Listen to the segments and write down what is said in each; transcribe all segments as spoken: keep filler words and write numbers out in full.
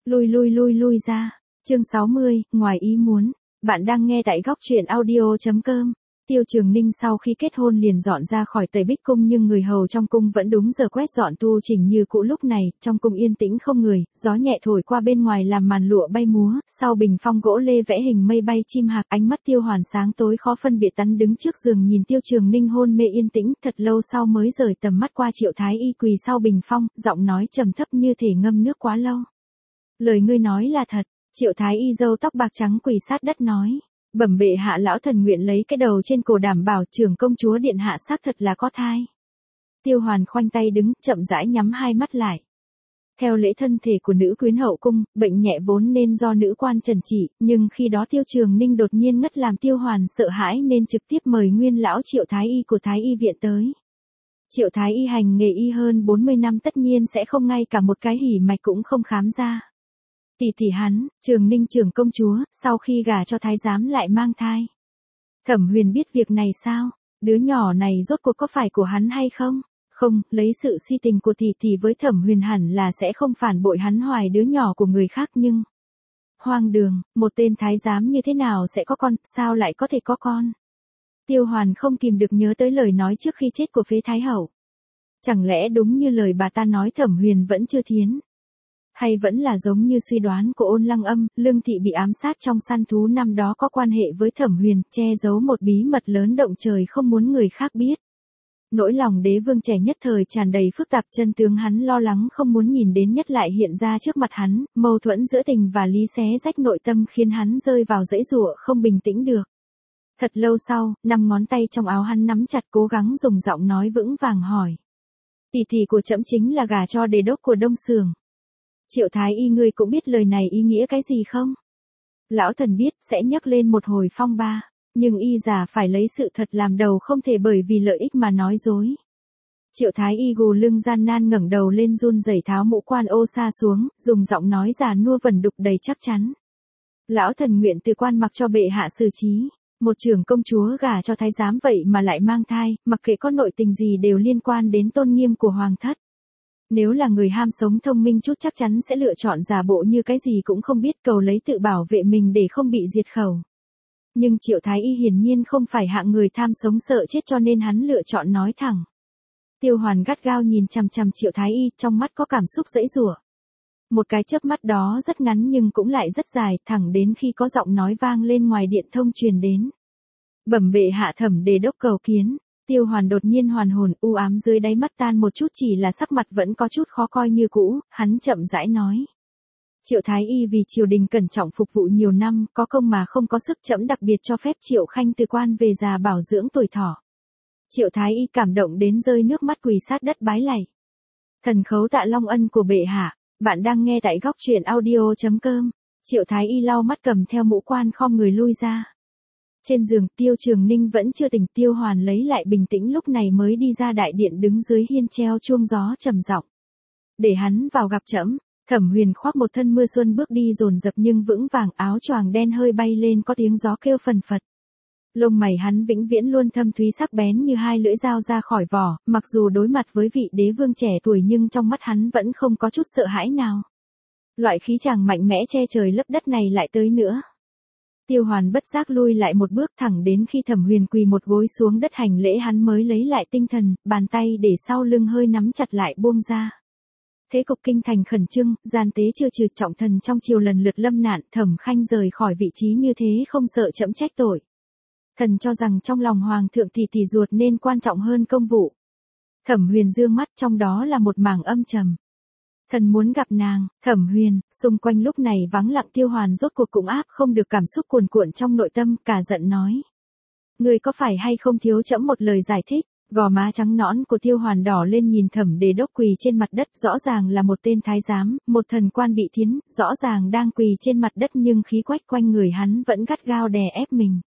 Lui lui lui lui ra. Chương sáu mươi, ngoài ý muốn. Bạn đang nghe tại góc truyện audio chấm com. Tiêu Trường Ninh sau khi kết hôn liền dọn ra khỏi Tây Bích Cung, nhưng người hầu trong cung vẫn đúng giờ quét dọn tu chỉnh như cũ. Lúc này, trong cung yên tĩnh không người, gió nhẹ thổi qua bên ngoài làm màn lụa bay múa, sau bình phong gỗ lê vẽ hình mây bay chim hạc. Ánh mắt Tiêu Hoàn sáng tối khó phân biệt, tắn đứng trước giường nhìn Tiêu Trường Ninh hôn mê yên tĩnh, thật lâu sau mới rời tầm mắt qua Triệu Thái Y quỳ sau bình phong, giọng nói trầm thấp như thể ngâm nước quá lâu. Lời ngươi nói là thật. Triệu Thái Y râu tóc bạc trắng quỳ sát đất nói. Bẩm bệ hạ, lão thần nguyện lấy cái đầu trên cổ đảm bảo trưởng công chúa điện hạ xác thật là có thai. Tiêu Hoàn khoanh tay đứng, chậm rãi nhắm hai mắt lại. Theo lễ thân thể của nữ quyến hậu cung, bệnh nhẹ vốn nên do nữ quan trần trị, nhưng khi đó Tiêu Trường Ninh đột nhiên ngất làm Tiêu Hoàn sợ hãi nên trực tiếp mời nguyên lão Triệu Thái Y của Thái Y viện tới. Triệu Thái Y hành nghề y hơn bốn mươi năm, tất nhiên sẽ không ngay cả một cái hỉ mạch cũng không khám ra. Tỷ tỷ hắn, Trường Ninh trưởng công chúa, sau khi gả cho thái giám lại mang thai. Thẩm Huyền biết việc này sao? Đứa nhỏ này rốt cuộc có phải của hắn hay không? Không, lấy sự si tình của tỷ tỷ với Thẩm Huyền hẳn là sẽ không phản bội hắn hoài đứa nhỏ của người khác, nhưng... Hoang đường, một tên thái giám như thế nào sẽ có con, sao lại có thể có con? Tiêu Hoàn không kìm được nhớ tới lời nói trước khi chết của Phế Thái Hậu. Chẳng lẽ đúng như lời bà ta nói Thẩm Huyền vẫn chưa thiến? Hay vẫn là giống như suy đoán của Ôn Lăng Âm, Lương Thị bị ám sát trong săn thú năm đó có quan hệ với Thẩm Huyền, che giấu một bí mật lớn động trời không muốn người khác biết. Nỗi lòng đế vương trẻ nhất thời tràn đầy phức tạp, chân tướng hắn lo lắng không muốn nhìn đến nhất lại hiện ra trước mặt hắn, mâu thuẫn giữa tình và lý xé rách nội tâm khiến hắn rơi vào dãy giụa không bình tĩnh được. Thật lâu sau, năm ngón tay trong áo hắn nắm chặt, cố gắng dùng giọng nói vững vàng hỏi. Tỷ tỷ của trẫm chính là gả cho đề đốc của Đông Sưởng. Triệu Thái Y, ngươi cũng biết lời này ý nghĩa cái gì không? Lão thần biết, sẽ nhắc lên một hồi phong ba, nhưng y già phải lấy sự thật làm đầu, không thể bởi vì lợi ích mà nói dối. Triệu Thái Y gù lưng gian nan ngẩng đầu lên, run rẩy tháo mũ quan ô sa xuống, dùng giọng nói già nua vẩn đục đầy chắc chắn. Lão thần nguyện từ quan mặc cho bệ hạ xử trí. Một trưởng công chúa gả cho thái giám vậy mà lại mang thai, mặc kệ có nội tình gì đều liên quan đến tôn nghiêm của hoàng thất. Nếu là người ham sống thông minh chút chắc chắn sẽ lựa chọn giả bộ như cái gì cũng không biết, cầu lấy tự bảo vệ mình để không bị diệt khẩu. Nhưng Triệu Thái Y hiển nhiên không phải hạng người tham sống sợ chết, cho nên hắn lựa chọn nói thẳng. Tiêu Hoàn gắt gao nhìn chằm chằm Triệu Thái Y, trong mắt có cảm xúc dãy giụa. Một cái chớp mắt đó rất ngắn nhưng cũng lại rất dài, thẳng đến khi có giọng nói vang lên ngoài điện thông truyền đến. Bẩm bệ hạ, Thẩm đề đốc cầu kiến. Tiêu Hoàn đột nhiên hoàn hồn, u ám dưới đáy mắt tan một chút, chỉ là sắc mặt vẫn có chút khó coi như cũ, hắn chậm rãi nói. Triệu Thái Y vì triều đình cẩn trọng phục vụ nhiều năm, có công mà không có sức, trẫm đặc biệt cho phép Triệu Khanh từ quan về già bảo dưỡng tuổi thọ. Triệu Thái Y cảm động đến rơi nước mắt, quỳ sát đất bái lạy. Thần khấu tạ long ân của bệ hạ. Bạn đang nghe tại góc truyện audio chấm com. Triệu Thái Y lau mắt cầm theo mũ quan khom người lui ra. Trên giường, Tiêu Trường Ninh vẫn chưa tỉnh. Tiêu Hoàn lấy lại bình tĩnh lúc này mới đi ra đại điện, đứng dưới hiên treo chuông gió trầm giọng. Để hắn vào gặp trẫm. Thẩm Huyền khoác một thân mưa xuân bước đi dồn dập nhưng vững vàng, áo choàng đen hơi bay lên, có tiếng gió kêu phần phật. Lông mày hắn vĩnh viễn luôn thâm thúy sắc bén như hai lưỡi dao ra khỏi vỏ, mặc dù đối mặt với vị đế vương trẻ tuổi nhưng trong mắt hắn vẫn không có chút sợ hãi nào. Loại khí chàng mạnh mẽ che trời lấp đất này lại tới nữa. Tiêu Hoàn bất giác lui lại một bước, thẳng đến khi Thẩm Huyền quỳ một gối xuống đất hành lễ hắn mới lấy lại tinh thần, bàn tay để sau lưng hơi nắm chặt lại buông ra. Thế cục kinh thành khẩn trương, gian tế chưa trừ, trọng thần trong triều lần lượt lâm nạn, Thẩm Khanh rời khỏi vị trí như thế không sợ trẫm trách tội. Thần cho rằng trong lòng hoàng thượng tỷ tỷ ruột nên quan trọng hơn công vụ. Thẩm Huyền dương mắt, trong đó là một mảng âm trầm. Thần muốn gặp nàng. Thẩm Huyền, xung quanh lúc này vắng lặng. Tiêu Hoàn rốt cuộc cũng áp không được cảm xúc cuồn cuộn trong nội tâm, cả giận nói. Ngươi có phải hay không thiếu trẫm một lời giải thích? Gò má trắng nõn của Tiêu Hoàn đỏ lên nhìn Thẩm đề đốc quỳ trên mặt đất, rõ ràng là một tên thái giám, một thần quan bị thiến, rõ ràng đang quỳ trên mặt đất nhưng khí quách quanh người hắn vẫn gắt gao đè ép mình.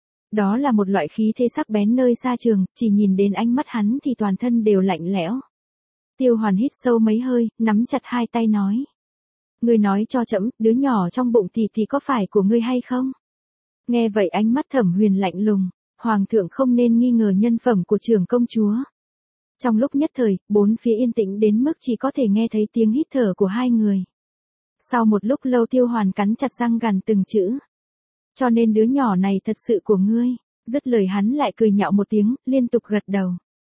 Đó là một loại khí thế sắc bén nơi xa trường, chỉ nhìn đến ánh mắt hắn thì toàn thân đều lạnh lẽo. Tiêu Hoàn hít sâu mấy hơi, nắm chặt hai tay nói. Ngươi nói cho trẫm, đứa nhỏ trong bụng tỷ tỷ có phải của ngươi hay không? Nghe vậy ánh mắt Thẩm Huyền lạnh lùng, hoàng thượng không nên nghi ngờ nhân phẩm của trưởng công chúa. Trong lúc nhất thời, bốn phía yên tĩnh đến mức chỉ có thể nghe thấy tiếng hít thở của hai người. Sau một lúc lâu Tiêu Hoàn cắn chặt răng gằn từng chữ. Cho nên đứa nhỏ này thật sự của ngươi. Dứt lời hắn lại cười nhạo một tiếng, liên tục gật đầu.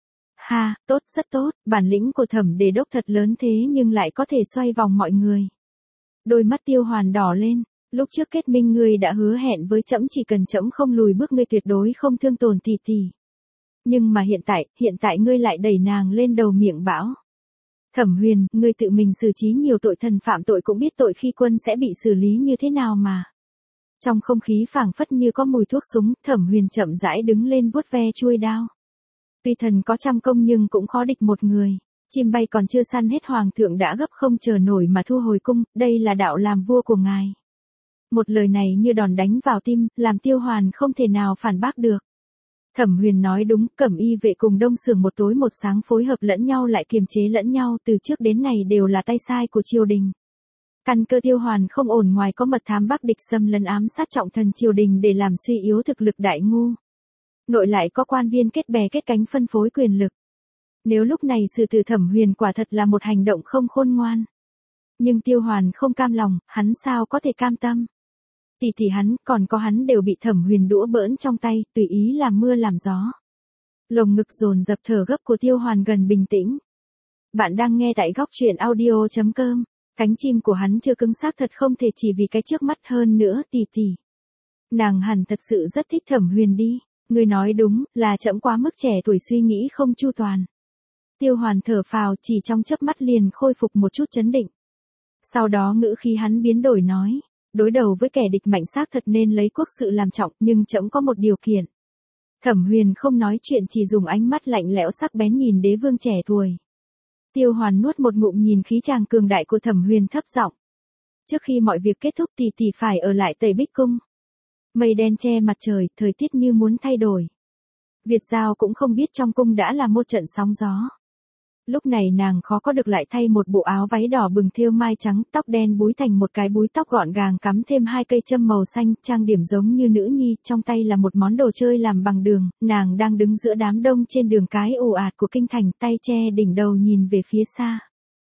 Ha, tốt, rất tốt, bản lĩnh của Thẩm Đề Đốc thật lớn thế nhưng lại có thể xoay vòng mọi người. Đôi mắt Tiêu Hoàn đỏ lên, lúc trước kết minh ngươi đã hứa hẹn với trẫm chỉ cần trẫm không lùi bước ngươi tuyệt đối không thương tổn tỷ tỷ. Nhưng mà hiện tại, hiện tại ngươi lại đẩy nàng lên đầu miệng bão. Thẩm Huyền, ngươi tự mình xử trí nhiều tội thần phạm tội cũng biết tội khi quân sẽ bị xử lý như thế nào mà. Trong không khí phảng phất như có mùi thuốc súng, Thẩm Huyền chậm rãi đứng lên vuốt ve chuôi đao. Tuy thần có trăm công nhưng cũng khó địch một người. Chim bay còn chưa săn hết hoàng thượng đã gấp không chờ nổi mà thu hồi cung, đây là đạo làm vua của ngài. Một lời này như đòn đánh vào tim, làm Tiêu Hoàn không thể nào phản bác được. Thẩm Huyền nói đúng, Cẩm Y vệ cùng Đông Sưởng một tối một sáng phối hợp lẫn nhau lại kiềm chế lẫn nhau, từ trước đến nay đều là tay sai của triều đình. Căn cơ Tiêu Hoàn không ổn, ngoài có mật thám Bắc địch xâm lấn ám sát trọng thần triều đình để làm suy yếu thực lực đại ngu. Nội lại có quan viên kết bè kết cánh phân phối quyền lực. Nếu lúc này sự từ Thẩm Huyền quả thật là một hành động không khôn ngoan. Nhưng Tiêu Hoàn không cam lòng, hắn sao có thể cam tâm. Tỷ tỷ hắn, còn có hắn đều bị Thẩm Huyền đũa bỡn trong tay, tùy ý làm mưa làm gió. Lồng ngực dồn dập thở gấp của Tiêu Hoàn gần bình tĩnh. Bạn đang nghe tại góc truyện audio chấm com. Cánh chim của hắn chưa cứng xác thật không thể chỉ vì cái trước mắt, hơn nữa tỷ tỷ. Nàng hẳn thật sự rất thích Thẩm Huyền đi. Ngươi nói đúng, là trẫm quá mức trẻ tuổi suy nghĩ không chu toàn. Tiêu Hoàn thở phào, chỉ trong chớp mắt liền khôi phục một chút chấn định. Sau đó ngữ khí hắn biến đổi nói, đối đầu với kẻ địch mạnh xác thật nên lấy quốc sự làm trọng, nhưng trẫm có một điều kiện. Thẩm Huyền không nói chuyện, chỉ dùng ánh mắt lạnh lẽo sắc bén nhìn đế vương trẻ tuổi. Tiêu Hoàn nuốt một ngụm nhìn khí chàng cường đại của Thẩm Huyền, thấp giọng. Trước khi mọi việc kết thúc tỷ tỷ phải ở lại Tây Bích Cung. Mây đen che mặt trời, thời tiết như muốn thay đổi. Việt Giao cũng không biết trong cung đã là một trận sóng gió. Lúc này nàng khó có được lại thay một bộ áo váy đỏ bừng thêu mai trắng, tóc đen búi thành một cái búi tóc gọn gàng cắm thêm hai cây châm màu xanh, trang điểm giống như nữ nhi, trong tay là một món đồ chơi làm bằng đường, nàng đang đứng giữa đám đông trên đường cái ồ ạt của kinh thành, tay che đỉnh đầu nhìn về phía xa.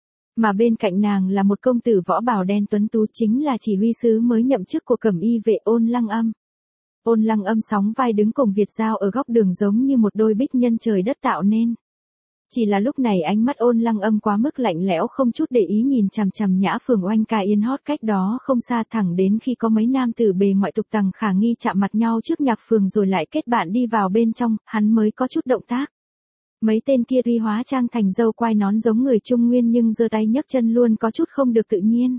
Mà bên cạnh nàng là một công tử võ bào đen tuấn tú, chính là chỉ huy sứ mới nhậm chức của Cẩm Y vệ Ôn Lăng Âm. Ôn Lăng Âm sóng vai đứng cùng Việt Giao ở góc đường giống như một đôi bích nhân trời đất tạo nên. Chỉ là lúc này ánh mắt Ôn Lăng Âm quá mức lạnh lẽo, không chút để ý nhìn chằm chằm Nhã Phường Oanh ca yên hót cách đó không xa, thẳng đến khi có mấy nam tử bề ngoại tục tằng khả nghi chạm mặt nhau trước nhạc phường rồi lại kết bạn đi vào bên trong, hắn mới có chút động tác. Mấy tên kia tuy hóa trang thành dâu quai nón giống người Trung Nguyên nhưng giơ tay nhấc chân luôn có chút không được tự nhiên.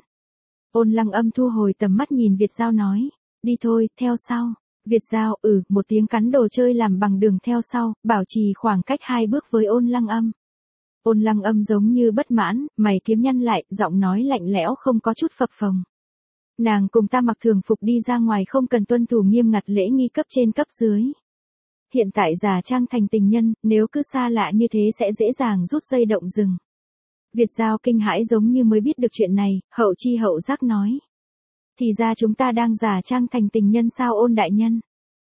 Ôn Lăng Âm thu hồi tầm mắt nhìn Việt Giao nói, đi thôi, theo sau. Việt Giao ừ một tiếng cắn đồ chơi làm bằng đường theo sau, bảo trì khoảng cách hai bước với Ôn Lăng Âm. Ôn Lăng Âm giống như bất mãn, mày kiếm nhăn lại, giọng nói lạnh lẽo không có chút phập phồng. Nàng cùng ta mặc thường phục đi ra ngoài không cần tuân thủ nghiêm ngặt lễ nghi cấp trên cấp dưới. Hiện tại giả trang thành tình nhân, nếu cứ xa lạ như thế sẽ dễ dàng rút dây động rừng. Việt Giao kinh hãi giống như mới biết được chuyện này, hậu chi hậu giác nói. Thì ra chúng ta đang giả trang thành tình nhân sao Ôn đại nhân?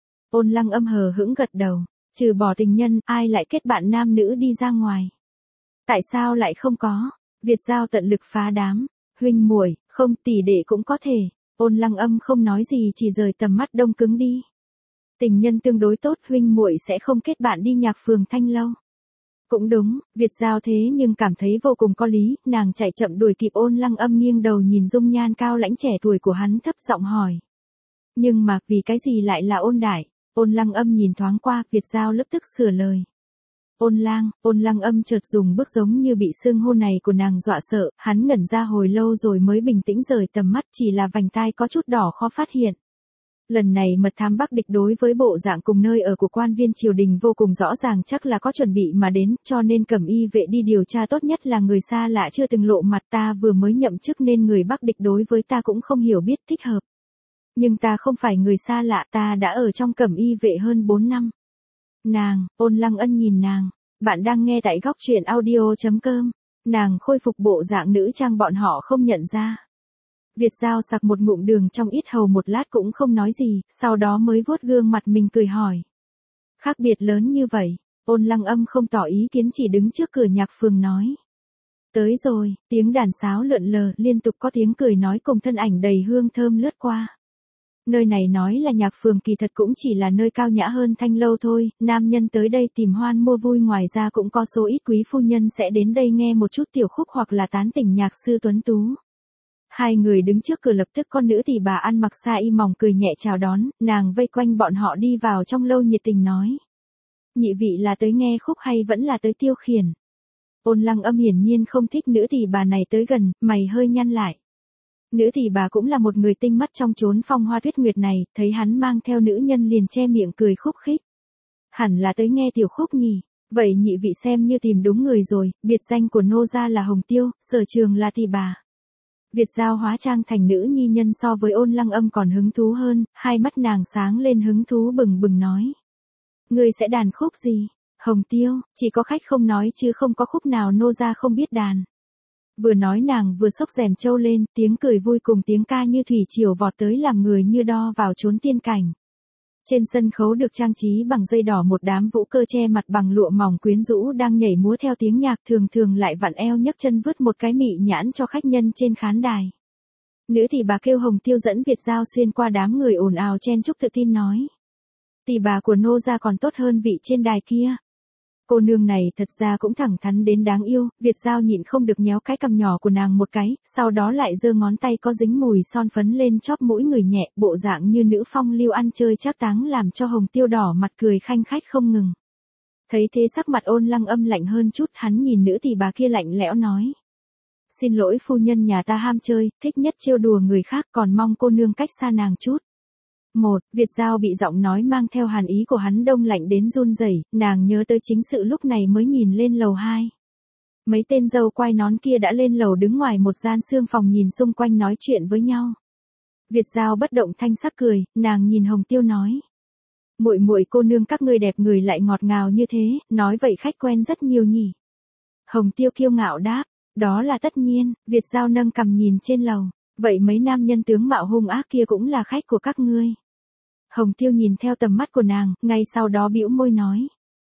Ôn Lăng Âm hờ hững gật đầu, trừ bỏ tình nhân, ai lại kết bạn nam nữ đi ra ngoài? Tại sao lại không có? Việt Giao tận lực phá đám, huynh muội, không tỷ đệ cũng có thể. Ôn Lăng Âm không nói gì, chỉ rời tầm mắt đông cứng đi. Tình nhân tương đối tốt, huynh muội sẽ không kết bạn đi nhạc phường Thanh Lâu. Cũng đúng, Việt Giao thế nhưng cảm thấy vô cùng có lý, nàng chạy chậm đuổi kịp Ôn Lăng Âm, nghiêng đầu nhìn dung nhan cao lãnh trẻ tuổi của hắn, thấp giọng hỏi. Nhưng mà, vì cái gì lại là Ôn đại? Ôn Lăng Âm nhìn thoáng qua, Việt Giao lập tức sửa lời. Ôn lang, Ôn Lăng Âm chợt dùng bước giống như bị xưng hô này của nàng dọa sợ, hắn ngẩn ra hồi lâu rồi mới bình tĩnh rời tầm mắt, chỉ là vành tai có chút đỏ khó phát hiện. Lần này mật thám Bắc địch đối với bộ dạng cùng nơi ở của quan viên triều đình vô cùng rõ ràng, chắc là có chuẩn bị mà đến, cho nên Cẩm Y vệ đi điều tra tốt nhất là người xa lạ chưa từng lộ mặt, ta vừa mới nhậm chức nên người Bắc địch đối với ta cũng không hiểu biết thích hợp. Nhưng ta không phải người xa lạ, ta đã ở trong Cẩm Y vệ hơn bốn năm. Nàng, Ôn Lăng Ân nhìn nàng, bạn đang nghe tại góc truyện audio chấm com, nàng khôi phục bộ dạng nữ trang bọn họ không nhận ra. Việt Giao sặc một ngụm đường trong yết hầu một lát cũng không nói gì, sau đó mới vuốt gương mặt mình cười hỏi. Khác biệt lớn như vậy, Ôn Lăng Âm không tỏ ý kiến, chỉ đứng trước cửa nhạc phường nói. Tới rồi, tiếng đàn sáo lượn lờ, liên tục có tiếng cười nói cùng thân ảnh đầy hương thơm lướt qua. Nơi này nói là nhạc phường kỳ thật cũng chỉ là nơi cao nhã hơn thanh lâu thôi, nam nhân tới đây tìm hoan mua vui, ngoài ra cũng có số ít quý phu nhân sẽ đến đây nghe một chút tiểu khúc hoặc là tán tỉnh nhạc sư tuấn tú. Hai người đứng trước cửa, lập tức con nữ tỷ bà ăn mặc sa y mỏng cười nhẹ chào đón, nàng vây quanh bọn họ đi vào trong lâu nhiệt tình nói. Nhị vị là tới nghe khúc hay vẫn là tới tiêu khiển? Ôn Lăng Âm hiển nhiên không thích nữ tỷ bà này tới gần, mày hơi nhăn lại. Nữ tỷ bà cũng là một người tinh mắt trong chốn phong hoa tuyết nguyệt này, thấy hắn mang theo nữ nhân liền che miệng cười khúc khích. Hẳn là tới nghe tiểu khúc nhỉ, vậy nhị vị xem như tìm đúng người rồi, biệt danh của nô gia là Hồng Tiêu, sở trường là tỷ bà. Việt Giao hóa trang thành nữ nhi nhân so với Ôn Lăng Âm còn hứng thú hơn, hai mắt nàng sáng lên hứng thú bừng bừng nói. Ngươi sẽ đàn khúc gì? Hồng Tiêu, chỉ có khách không nói chứ không có khúc nào nô gia không biết đàn. Vừa nói nàng vừa xốc rèm trâu lên, tiếng cười vui cùng tiếng ca như thủy triều vọt tới làm người như đo vào chốn tiên cảnh. Trên sân khấu được trang trí bằng dây đỏ, một đám vũ cơ che mặt bằng lụa mỏng quyến rũ đang nhảy múa theo tiếng nhạc, thường thường lại vặn eo nhấc chân vứt một cái mị nhãn cho khách nhân trên khán đài. Nữ tỷ bà kêu Hồng Tiêu dẫn Việt Giao xuyên qua đám người ồn ào chen chúc tự tin nói. Tỷ bà của nô gia còn tốt hơn vị trên đài kia. Cô nương này thật ra cũng thẳng thắn đến đáng yêu, Việt Giao nhịn không được nhéo cái cằm nhỏ của nàng một cái, sau đó lại giơ ngón tay có dính mùi son phấn lên chóp mũi người nhẹ, bộ dạng như nữ phong lưu ăn chơi trác táng làm cho Hồng Tiêu đỏ mặt cười khanh khách không ngừng. Thấy thế sắc mặt Ôn Lăng Âm lạnh hơn chút, hắn nhìn nữ tỷ bà kia lạnh lẽo nói. Xin lỗi phu nhân, nhà ta ham chơi, thích nhất trêu đùa người khác, còn mong cô nương cách xa nàng chút. Một, Việt Giao bị giọng nói mang theo hàn ý của hắn đông lạnh đến run rẩy, nàng nhớ tới chính sự lúc này mới nhìn lên lầu hai. Mấy tên dâu quai nón kia đã lên lầu đứng ngoài một gian xương phòng nhìn xung quanh nói chuyện với nhau. Việt Giao bất động thanh sắc cười, nàng nhìn Hồng Tiêu nói. Muội muội cô nương các ngươi đẹp người lại ngọt ngào như thế, nói vậy khách quen rất nhiều nhỉ. Hồng Tiêu kiêu ngạo đáp, đó là tất nhiên, Việt Giao nâng cằm nhìn trên lầu. Vậy mấy nam nhân tướng mạo hung ác kia cũng là khách của các ngươi. Hồng Tiêu nhìn theo tầm mắt của nàng, ngay sau đó bĩu môi nói.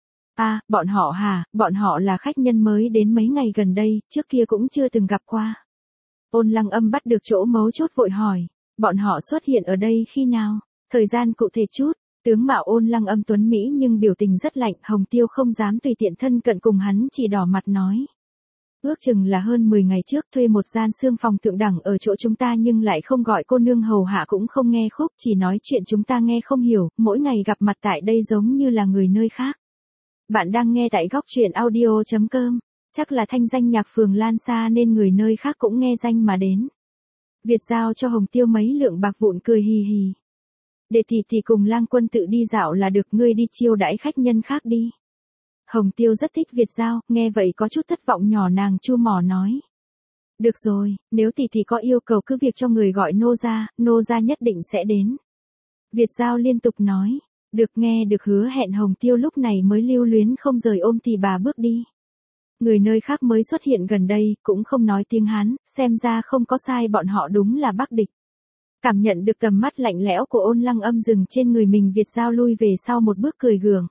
À, bọn họ hả, bọn họ là khách nhân mới đến mấy ngày gần đây, trước kia cũng chưa từng gặp qua. Ôn Lăng Âm bắt được chỗ mấu chốt vội hỏi, bọn họ xuất hiện ở đây khi nào, thời gian cụ thể chút. Tướng mạo Ôn Lăng Âm tuấn mỹ nhưng biểu tình rất lạnh, Hồng Tiêu không dám tùy tiện thân cận cùng hắn, chỉ đỏ mặt nói. Ước chừng là hơn mười ngày trước, thuê một gian xương phòng thượng đẳng ở chỗ chúng ta nhưng lại không gọi cô nương hầu hạ cũng không nghe khúc, chỉ nói chuyện chúng ta nghe không hiểu, mỗi ngày gặp mặt tại đây giống như là người nơi khác. Bạn đang nghe tại góc truyện audio chấm com, chắc là thanh danh nhạc phường lan xa nên người nơi khác cũng nghe danh mà đến. Việt Giao cho Hồng Tiêu mấy lượng bạc vụn cười hì hì. Để tỷ tỷ cùng Lang Quân tự đi dạo là được, ngươi đi chiêu đãi khách nhân khác đi. Hồng Tiêu rất thích Việt Giao, nghe vậy có chút thất vọng nhỏ nàng chu mỏ nói. Được rồi, nếu tỷ tỷ có yêu cầu cứ việc cho người gọi nô gia, nô gia nhất định sẽ đến. Việt Giao liên tục nói, được nghe được hứa hẹn, Hồng Tiêu lúc này mới lưu luyến không rời ôm tỷ bà bước đi. Người nơi khác mới xuất hiện gần đây, cũng không nói tiếng Hán, xem ra không có sai, bọn họ đúng là Bắc địch. Cảm nhận được tầm mắt lạnh lẽo của Ôn Lăng Âm dừng trên người mình, Việt Giao lui về sau một bước cười gượng.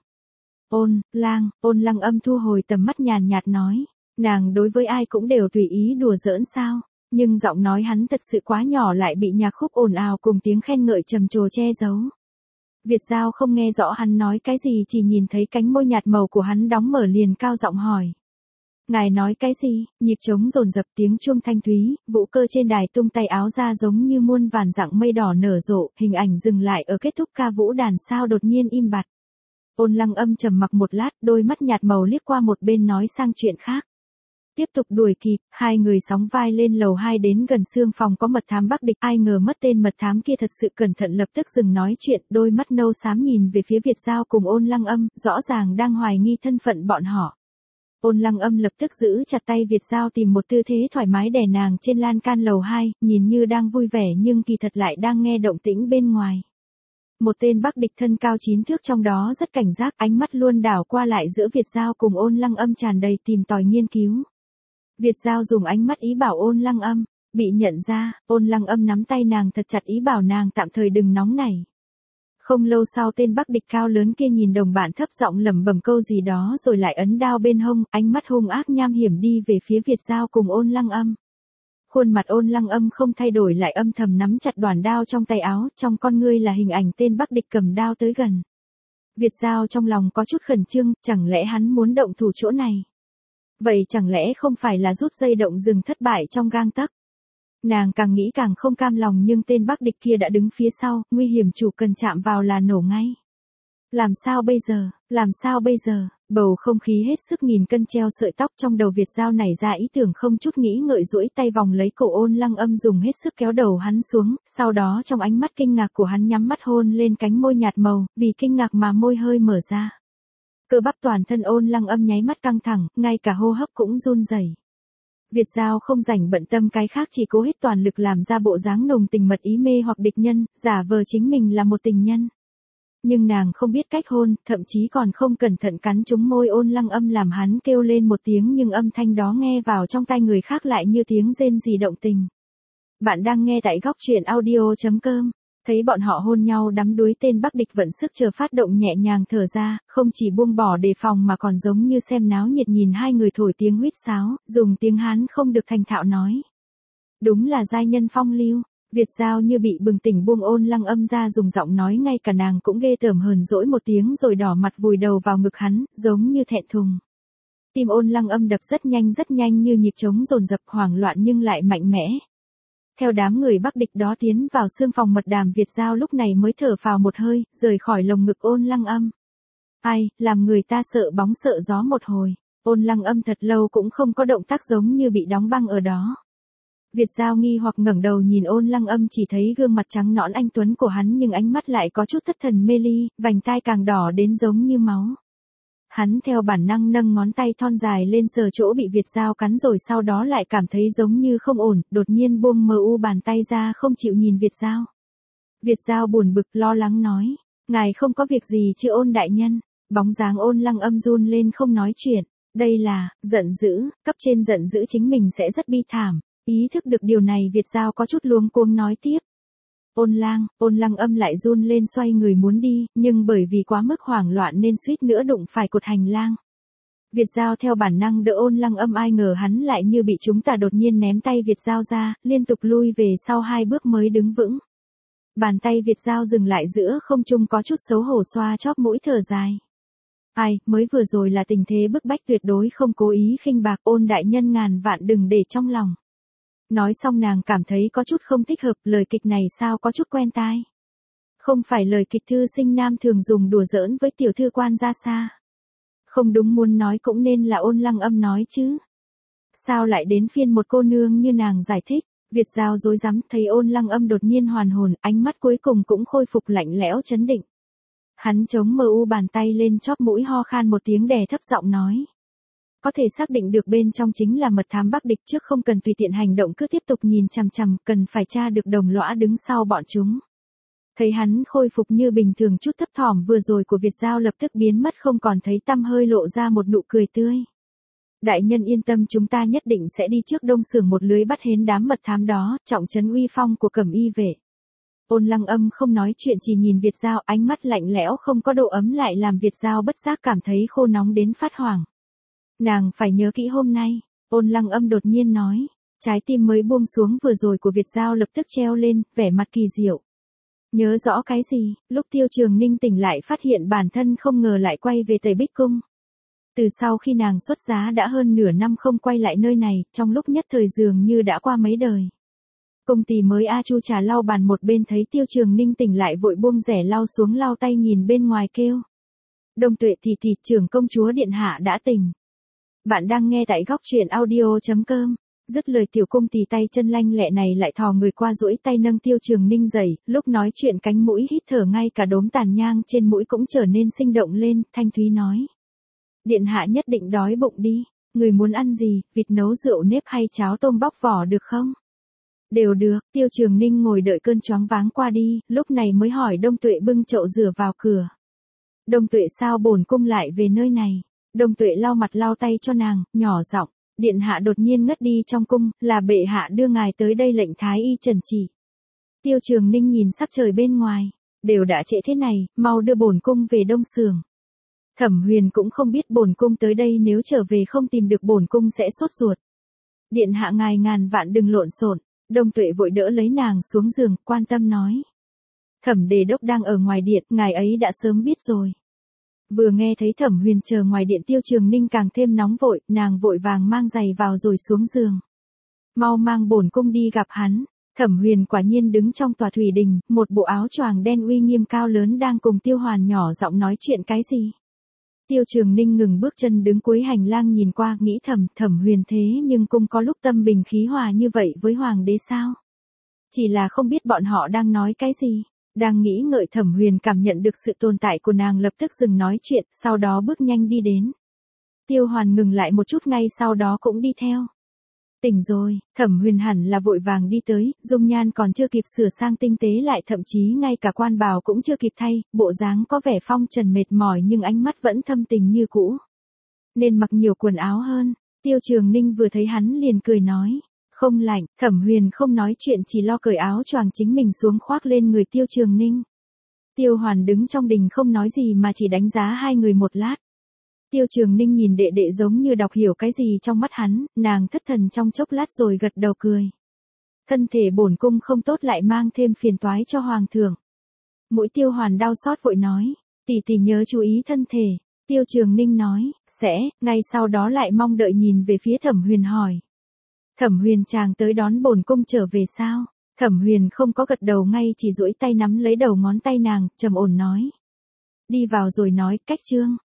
Ôn, lang, Ôn Lăng Âm thu hồi tầm mắt nhàn nhạt nói, nàng đối với ai cũng đều tùy ý đùa giỡn sao, nhưng giọng nói hắn thật sự quá nhỏ lại bị nhạc khúc ồn ào cùng tiếng khen ngợi trầm trồ che giấu. Việt Giao không nghe rõ hắn nói cái gì, chỉ nhìn thấy cánh môi nhạt màu của hắn đóng mở liền cao giọng hỏi. Ngài nói cái gì? Nhịp trống dồn dập, tiếng chuông thanh thúy, vũ cơ trên đài tung tay áo ra giống như muôn vàn dạng mây đỏ nở rộ, hình ảnh dừng lại ở kết thúc ca vũ, đàn sao đột nhiên im bặt. Ôn Lăng Âm trầm mặc một lát, đôi mắt nhạt màu liếc qua một bên nói sang chuyện khác. Tiếp tục đuổi kịp, hai người sóng vai lên lầu hai đến gần xương phòng có mật thám Bắc địch, ai ngờ mất tên mật thám kia thật sự cẩn thận lập tức dừng nói chuyện, đôi mắt nâu xám nhìn về phía Việt Giao cùng Ôn Lăng Âm, rõ ràng đang hoài nghi thân phận bọn họ. Ôn Lăng Âm lập tức giữ chặt tay Việt Giao, tìm một tư thế thoải mái đè nàng trên lan can lầu hai, nhìn như đang vui vẻ nhưng kỳ thật lại đang nghe động tĩnh bên ngoài. Một tên Bắc địch thân cao chín thước trong đó rất cảnh giác, ánh mắt luôn đảo qua lại giữa Việt Giao cùng Ôn Lăng Âm tràn đầy tìm tòi nghiên cứu. Việt Giao dùng ánh mắt ý bảo Ôn Lăng Âm, bị nhận ra, Ôn Lăng Âm nắm tay nàng thật chặt ý bảo nàng tạm thời đừng nóng nảy. Không lâu sau tên Bắc địch cao lớn kia nhìn đồng bạn thấp giọng lẩm bẩm câu gì đó rồi lại ấn đao bên hông, ánh mắt hung ác nham hiểm đi về phía Việt Dao cùng Ôn Lăng Âm. Khuôn mặt Ôn Lăng Âm không thay đổi lại âm thầm nắm chặt đoản đao trong tay áo, trong con ngươi là hình ảnh tên Bắc địch cầm đao tới gần. Việt Dao trong lòng có chút khẩn trương, chẳng lẽ hắn muốn động thủ chỗ này? Vậy chẳng lẽ không phải là rút dây động rừng thất bại trong gang tấc? Nàng càng nghĩ càng không cam lòng nhưng tên Bắc địch kia đã đứng phía sau, nguy hiểm chủ cần chạm vào là nổ ngay. Làm sao bây giờ, làm sao bây giờ, bầu không khí hết sức nghìn cân treo sợi tóc trong đầu Việt Dao nảy ra ý tưởng không chút nghĩ ngợi duỗi tay vòng lấy cổ Ôn Lăng Âm dùng hết sức kéo đầu hắn xuống, sau đó trong ánh mắt kinh ngạc của hắn nhắm mắt hôn lên cánh môi nhạt màu, vì kinh ngạc mà môi hơi mở ra. Cơ bắp toàn thân Ôn Lăng Âm nháy mắt căng thẳng, ngay cả hô hấp cũng run rẩy. Việt Dao không rảnh bận tâm cái khác chỉ cố hết toàn lực làm ra bộ dáng nồng tình mật ý mê hoặc địch nhân, giả vờ chính mình là một tình nhân. Nhưng nàng không biết cách hôn, thậm chí còn không cẩn thận cắn trúng môi Ôn Lăng Âm làm hắn kêu lên một tiếng nhưng âm thanh đó nghe vào trong tai người khác lại như tiếng rên rỉ động tình. Bạn đang nghe tại góc truyện audio chấm com. Thấy bọn họ hôn nhau đắm đuối tên Bắc địch vận sức chờ phát động nhẹ nhàng thở ra, không chỉ buông bỏ đề phòng mà còn giống như xem náo nhiệt nhìn hai người thổi tiếng huýt sáo, dùng tiếng Hán không được thành thạo nói. Đúng là giai nhân phong lưu. Việt Dao như bị bừng tỉnh buông Ôn Lăng Âm ra dùng giọng nói ngay cả nàng cũng ghê tởm hờn dỗi một tiếng rồi đỏ mặt vùi đầu vào ngực hắn, giống như thẹn thùng. Tim Ôn Lăng Âm đập rất nhanh rất nhanh như nhịp trống dồn dập hoảng loạn nhưng lại mạnh mẽ. Theo đám người Bắc địch đó tiến vào sương phòng mật đàm Việt Dao lúc này mới thở phào một hơi, rời khỏi lồng ngực Ôn Lăng Âm. Ai, làm người ta sợ bóng sợ gió một hồi, Ôn Lăng Âm thật lâu cũng không có động tác giống như bị đóng băng ở đó. Việt Dao nghi hoặc ngẩng đầu nhìn Ôn Lăng Âm chỉ thấy gương mặt trắng nõn anh tuấn của hắn nhưng ánh mắt lại có chút thất thần mê ly, vành tai càng đỏ đến giống như máu. Hắn theo bản năng nâng ngón tay thon dài lên sờ chỗ bị Việt Dao cắn rồi sau đó lại cảm thấy giống như không ổn, đột nhiên buông mờ u bàn tay ra không chịu nhìn Việt Dao. Việt Dao buồn bực lo lắng nói, ngài không có việc gì chứ Ôn đại nhân, bóng dáng Ôn Lăng Âm run lên không nói chuyện, đây là, giận dữ, cấp trên giận dữ chính mình sẽ rất bi thảm. Ý thức được điều này Việt Dao có chút luống cuống nói tiếp. Ôn lang, Ôn Lăng Âm lại run lên xoay người muốn đi, nhưng bởi vì quá mức hoảng loạn nên suýt nữa đụng phải cột hành lang. Việt Dao theo bản năng đỡ Ôn Lăng Âm ai ngờ hắn lại như bị chúng ta đột nhiên ném tay Việt Dao ra, liên tục lui về sau hai bước mới đứng vững. Bàn tay Việt Dao dừng lại giữa không trung có chút xấu hổ xoa chóp mũi thở dài. Ai, mới vừa rồi là tình thế bức bách tuyệt đối không cố ý khinh bạc Ôn đại nhân ngàn vạn đừng để trong lòng. Nói xong nàng cảm thấy có chút không thích hợp, lời kịch này sao có chút quen tai. Không phải lời kịch thư sinh nam thường dùng đùa giỡn với tiểu thư quan gia xa. Không đúng muốn nói cũng nên là Ôn Lăng Âm nói chứ. Sao lại đến phiên một cô nương như nàng giải thích, Việt Dao rối rắm thấy Ôn Lăng Âm đột nhiên hoàn hồn, ánh mắt cuối cùng cũng khôi phục lạnh lẽo chấn định. Hắn chống mờ u bàn tay lên chóp mũi ho khan một tiếng đè thấp giọng nói. Có thể xác định được bên trong chính là mật thám Bắc địch trước không cần tùy tiện hành động cứ tiếp tục nhìn chằm chằm, cần phải tra được đồng lõa đứng sau bọn chúng. Thấy hắn khôi phục như bình thường chút thấp thỏm vừa rồi của Việt Dao lập tức biến mất không còn thấy tăm hơi lộ ra một nụ cười tươi. Đại nhân yên tâm chúng ta nhất định sẽ đi trước Đông Xưởng một lưới bắt hến đám mật thám đó, trọng trấn uy phong của Cẩm Y vệ. Ôn Lăng Âm không nói chuyện chỉ nhìn Việt Dao, ánh mắt lạnh lẽo không có độ ấm lại làm Việt Dao bất giác cảm thấy khô nóng đến phát hoảng. Nàng phải nhớ kỹ hôm nay, Ôn Lăng Âm đột nhiên nói, trái tim mới buông xuống vừa rồi của Việt Dao lập tức treo lên, vẻ mặt kỳ diệu. Nhớ rõ cái gì, lúc Tiêu Trường Ninh tỉnh lại phát hiện bản thân không ngờ lại quay về Tây Bích Cung. Từ sau khi nàng xuất giá đã hơn nửa năm không quay lại nơi này, trong lúc nhất thời dường như đã qua mấy đời. Công tỷ mới A Chu trà lau bàn một bên thấy Tiêu Trường Ninh tỉnh lại vội buông rẻ lau xuống lau tay nhìn bên ngoài kêu. Đông Tuệ tỷ tỷ, trưởng công chúa điện hạ đã tỉnh. Bạn đang nghe tại góc truyện audio chấm com. Dứt lời tiểu cung tỳ tay chân lanh lẹ này lại thò người qua duỗi tay nâng Tiêu Trường Ninh dậy, lúc nói chuyện cánh mũi hít thở ngay cả đốm tàn nhang trên mũi cũng trở nên sinh động lên, thanh thúy nói. Điện hạ nhất định đói bụng đi, người muốn ăn gì, vịt nấu rượu nếp hay cháo tôm bóc vỏ được không? Đều được, Tiêu Trường Ninh ngồi đợi cơn choáng váng qua đi, lúc này mới hỏi Đông Tuệ bưng chậu rửa vào cửa. Đông Tuệ sao bổn cung lại về nơi này? Đông Tuệ lau mặt lau tay cho nàng, nhỏ giọng, điện hạ đột nhiên ngất đi trong cung, là bệ hạ đưa ngài tới đây lệnh thái y trần chỉ. Tiêu Trường Ninh nhìn sắc trời bên ngoài, Đều đã trễ thế này, mau đưa bổn cung về Đông Sường. Thẩm Huyền cũng không biết bổn cung tới đây nếu trở về không tìm được bổn cung sẽ sốt ruột. Điện hạ ngài ngàn vạn đừng lộn xộn. Đông Tuệ vội đỡ lấy nàng xuống giường, quan tâm nói. Thẩm đề đốc đang ở ngoài điện, ngài ấy đã sớm biết rồi. Vừa nghe thấy Thẩm Huyền chờ ngoài điện, Tiêu Trường Ninh càng thêm nóng vội, nàng vội vàng mang giày vào rồi xuống giường. Mau mang bổn cung đi gặp hắn. Thẩm Huyền quả nhiên đứng trong tòa thủy đình, một bộ áo choàng đen uy nghiêm cao lớn đang cùng Tiêu Hoàn nhỏ giọng nói chuyện cái gì. Tiêu Trường Ninh ngừng bước chân đứng cuối hành lang nhìn qua, nghĩ thầm, Thẩm Huyền thế nhưng cung có lúc tâm bình khí hòa như vậy với hoàng đế sao? Chỉ là không biết bọn họ đang nói cái gì. Đang nghĩ ngợi, Thẩm Huyền cảm nhận được sự tồn tại của nàng, lập tức dừng nói chuyện, sau đó bước nhanh đi đến. Tiêu Hoàn ngừng lại một chút, ngay sau đó cũng đi theo. Tỉnh rồi, Thẩm Huyền hẳn là vội vàng đi tới, dung nhan còn chưa kịp sửa sang tinh tế lại, thậm chí ngay cả quan bào cũng chưa kịp thay, bộ dáng có vẻ phong trần mệt mỏi nhưng ánh mắt vẫn thâm tình như cũ. Nên mặc nhiều quần áo hơn. Tiêu Trường Ninh vừa thấy hắn liền cười nói. Không lạnh. Thẩm Huyền không nói chuyện, chỉ lo cởi áo choàng chính mình xuống khoác lên người Tiêu Trường Ninh. Tiêu Hoàn đứng trong đình không nói gì mà chỉ đánh giá hai người một lát. Tiêu Trường Ninh nhìn đệ đệ giống như đọc hiểu cái gì trong mắt hắn, nàng thất thần trong chốc lát rồi gật đầu cười. Thân thể bổn cung không tốt lại mang thêm phiền toái cho hoàng thượng. Mũi Tiêu Hoàn đau xót vội nói, tỷ tỷ nhớ chú ý thân thể. Tiêu Trường Ninh nói, sẽ, ngay sau đó lại mong đợi nhìn về phía Thẩm Huyền hỏi. Thẩm Huyền chàng tới đón bổn cung trở về sao? Thẩm Huyền không có gật đầu ngay, chỉ duỗi tay nắm lấy đầu ngón tay nàng, trầm ổn nói. Đi vào rồi nói, cách trương.